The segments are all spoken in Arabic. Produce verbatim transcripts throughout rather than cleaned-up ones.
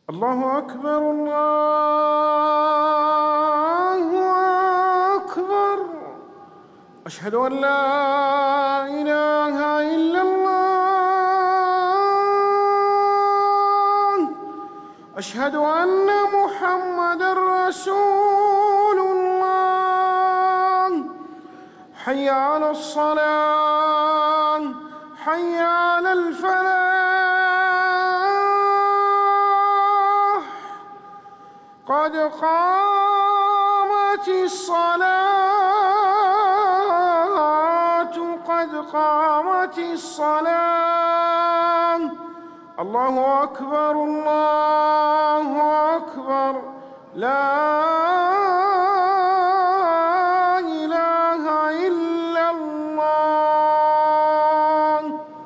الله أكبر الله أكبر. أشهد أن لا إله إلا الله. أشهد أن محمدًا رسول الله. حي على الصلاة، حي على الفلاح، قد قامت الصلاة، قد قامت الصلاة. الله أكبر الله أكبر. لا إله إلا الله.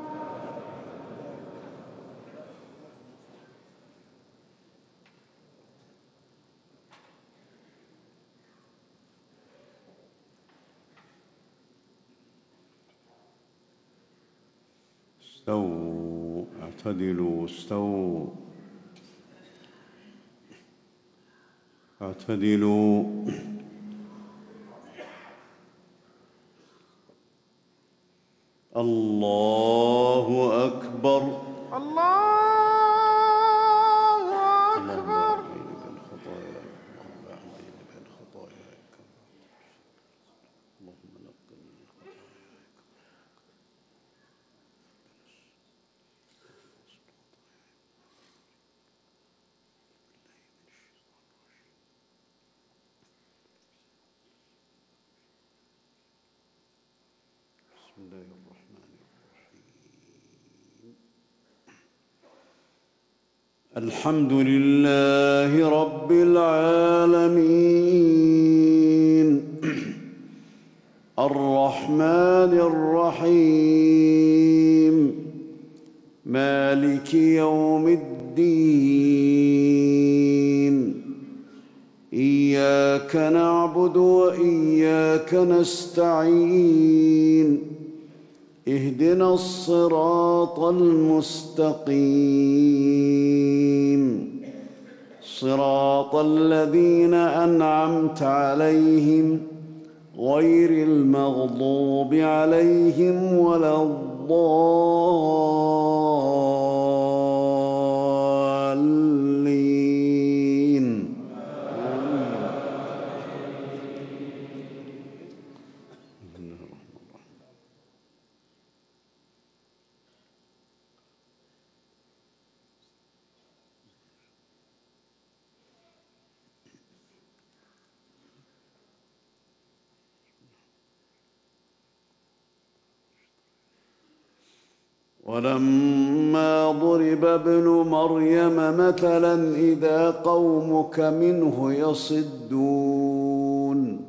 استووا، اعتدلوا، استووا، اعتدلوا. الله أكبر. الله أكبر. بسم الله الرحمن الرحيم. الحمد لله رب العالمين، الرحمن الرحيم، مالك يوم الدين. إياك نعبد وإياك نستعين. اهدنا الصراط المستقيم، صراط الذين أنعمت عليهم غير المغضوب عليهم ولا الضالين. ولما ضرب ابن مريم مثلا إذا قومك منه يصدون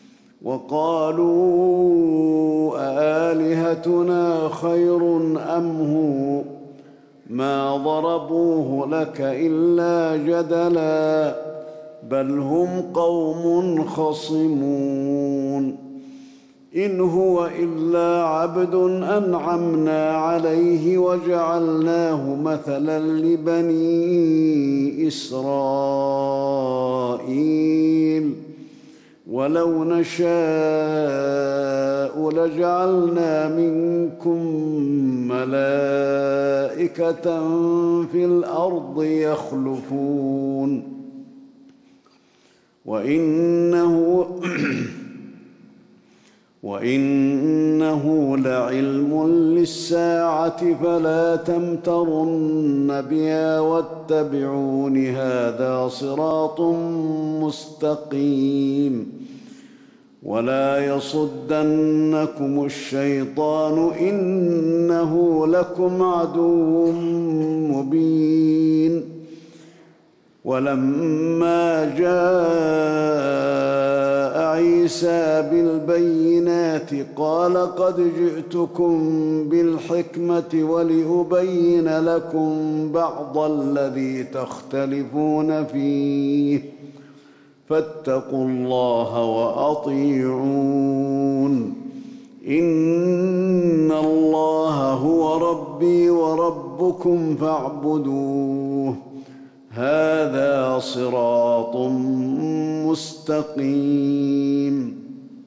وقالوا أآلهتنا خير أم هو ما ضربوه لك إلا جدلا بل هم قوم خصمون. إن هو إلا عبد أنعمنا عليه وجعلناه مثلا لبني إسرائيل ولو نشاء لجعلنا منكم ملائكة في الأرض يخلفون وإنه وإنه لعلم للساعة فلا تمترن بها واتبعون هذا صراط مستقيم. ولا يصدنكم الشيطان إنه لكم عدو مبين. ولما جاء عيسى بالبينات قال قد جئتكم بالحكمة ولأبين لكم بعض الذي تختلفون فيه فاتقوا الله وأطيعون. إن الله هو ربي وربكم فاعبدوه هذا صراط مستقيم.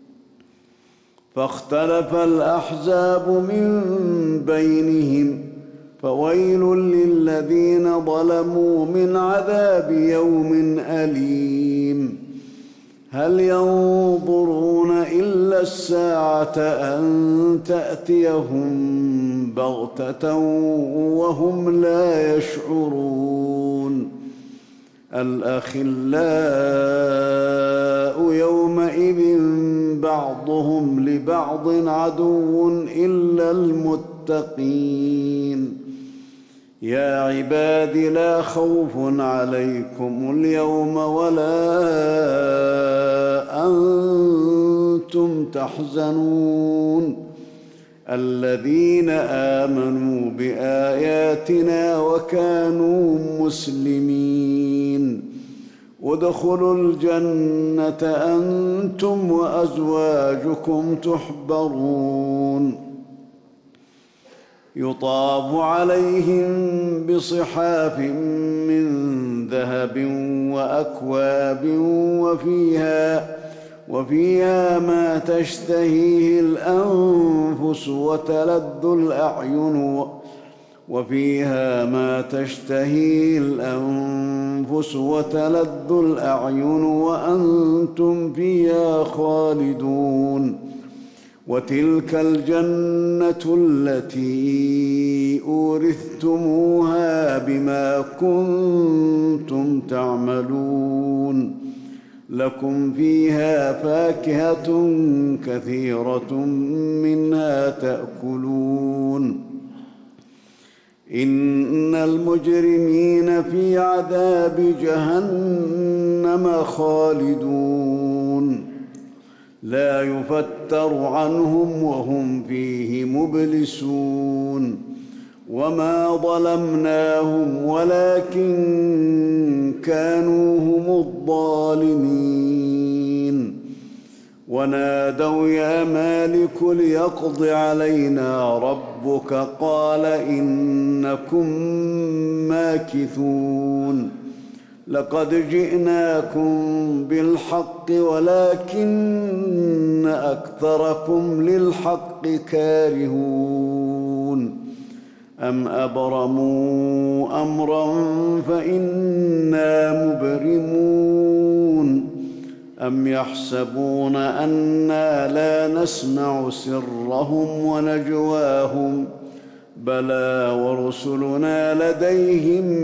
فاختلف الأحزاب من بينهم فويل للذين ظلموا من عذاب يوم أليم. هل ينظرون إلا الساعة أن تأتيهم بغتة وهم لا يشعرون. الأخلاء يومئذ بعضهم لبعض عدو إلا المتقين. يا عباد لا خوف عليكم اليوم ولا أنتم تحزنون الذين آمنوا بآياتنا وكانوا مسلمين. ادخلوا الجنة أنتم وأزواجكم تحبرون. يطاف عليهم بصحاف من ذهب وأكواب وفيها وفيها ما تشتهيه الأنفس وتلذ الأعين وفيها ما تشتهيه الأنفس وتلذ الأعين وأنتم فيها خالدون. وتلك الجنة التي أورثتموها بما كنتم تعملون. لكم فيها فاكهة كثيرة منها تأكلون. إن المجرمين في عذاب جهنم خالدون لا يفتر عنهم وهم فيه مبلسون. وما ظلمناهم ولكن كانوا هم الظالمين. ونادوا يا مالك ليقض علينا ربك قال إنكم ماكثون. لقد جئناكم بالحق ولكن أكثركم للحق كارهون. أم أبرموا أمرا فإنا مبرمون. أم يحسبون أنا لا نسمع سرهم ونجواهم بلى ورسلنا لديهم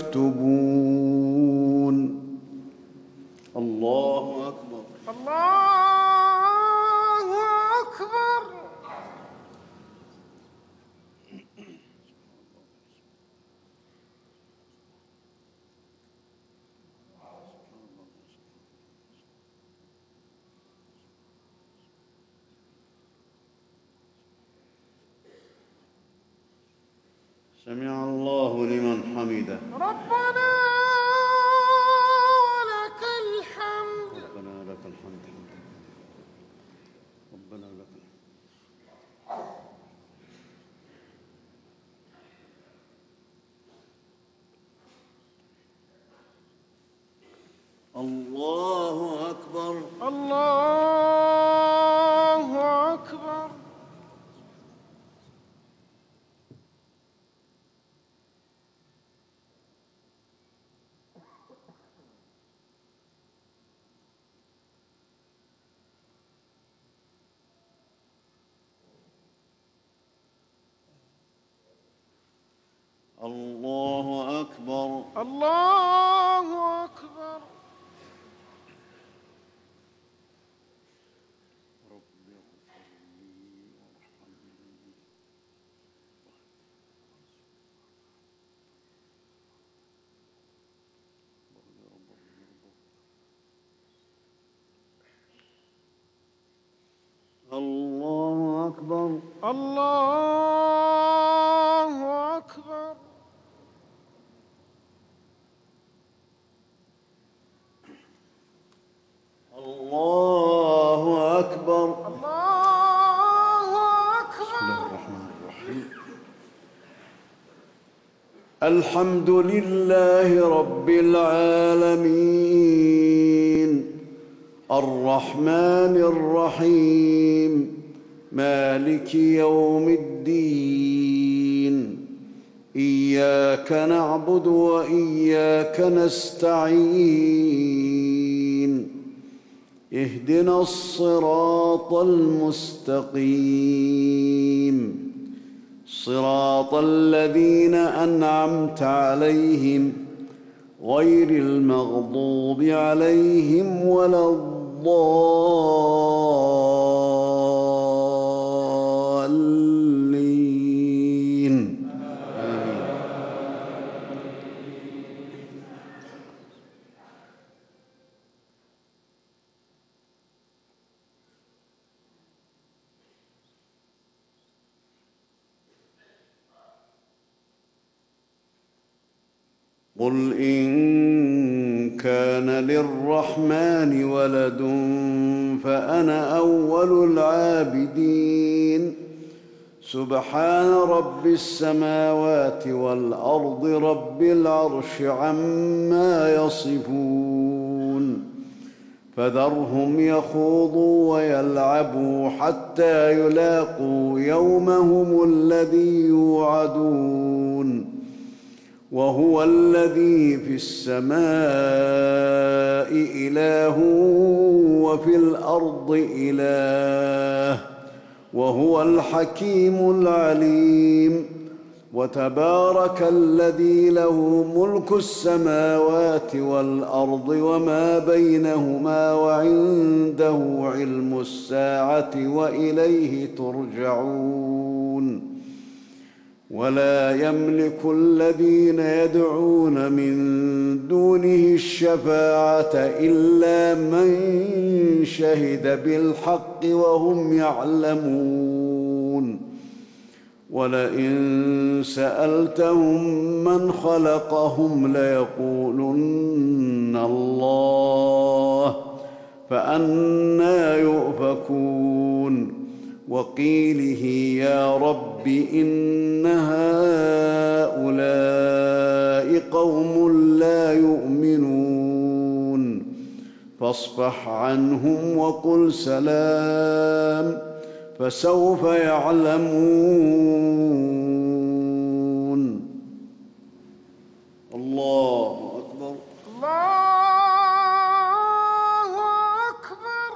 يكتبون. الله أكبر. الله أكبر. سمع الله لمن حمده. ربنا ولك الحمد. ربنا لك الحمد. ربنا لك الحمد. الله أكبر. الله أكبر. الله أكبر. الله أكبر. الله أكبر. الله أكبر. الله أكبر. الله أكبر. بسم الله الرحمن الرحيم. الحمد لله رب العالمين الرحمن الرحيم مالك يوم الدين إياك نعبد وإياك نستعين اهدنا الصراط المستقيم صراط الذين أنعمت عليهم غير المغضوب عليهم ولا الضالين آمين. قل إن كان للرحمن ولد فأنا أول العابدين سبحان رب السماوات والأرض رب العرش عما يصفون فذرهم يخوضوا ويلعبوا حتى يلاقوا يومهم الذي يوعدون وهو الذي في السماء إله وفي الأرض إله وهو الحكيم العليم وتبارك الذي له ملك السماوات والأرض وما بينهما وعنده علم الساعة وإليه ترجعون ولا يملك الذين يدعون من دونه الشفاعة إلا من شهد بالحق وهم يعلمون ولئن سألتهم من خلقهم ليقولن الله فأنى يؤفكون وقيله يا رب إن هؤلاء قوم لا يؤمنون فاصفح عنهم وقل سلام فسوف يعلمون الله أكبر الله أكبر.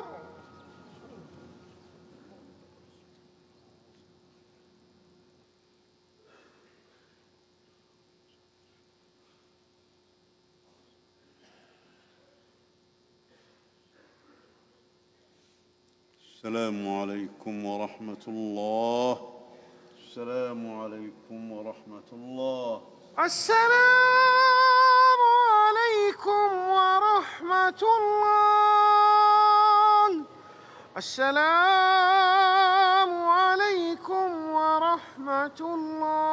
السلام عليكم ورحمة الله. السلام عليكم ورحمة الله. السلام عليكم ورحمة الله. السلام عليكم ورحمة الله.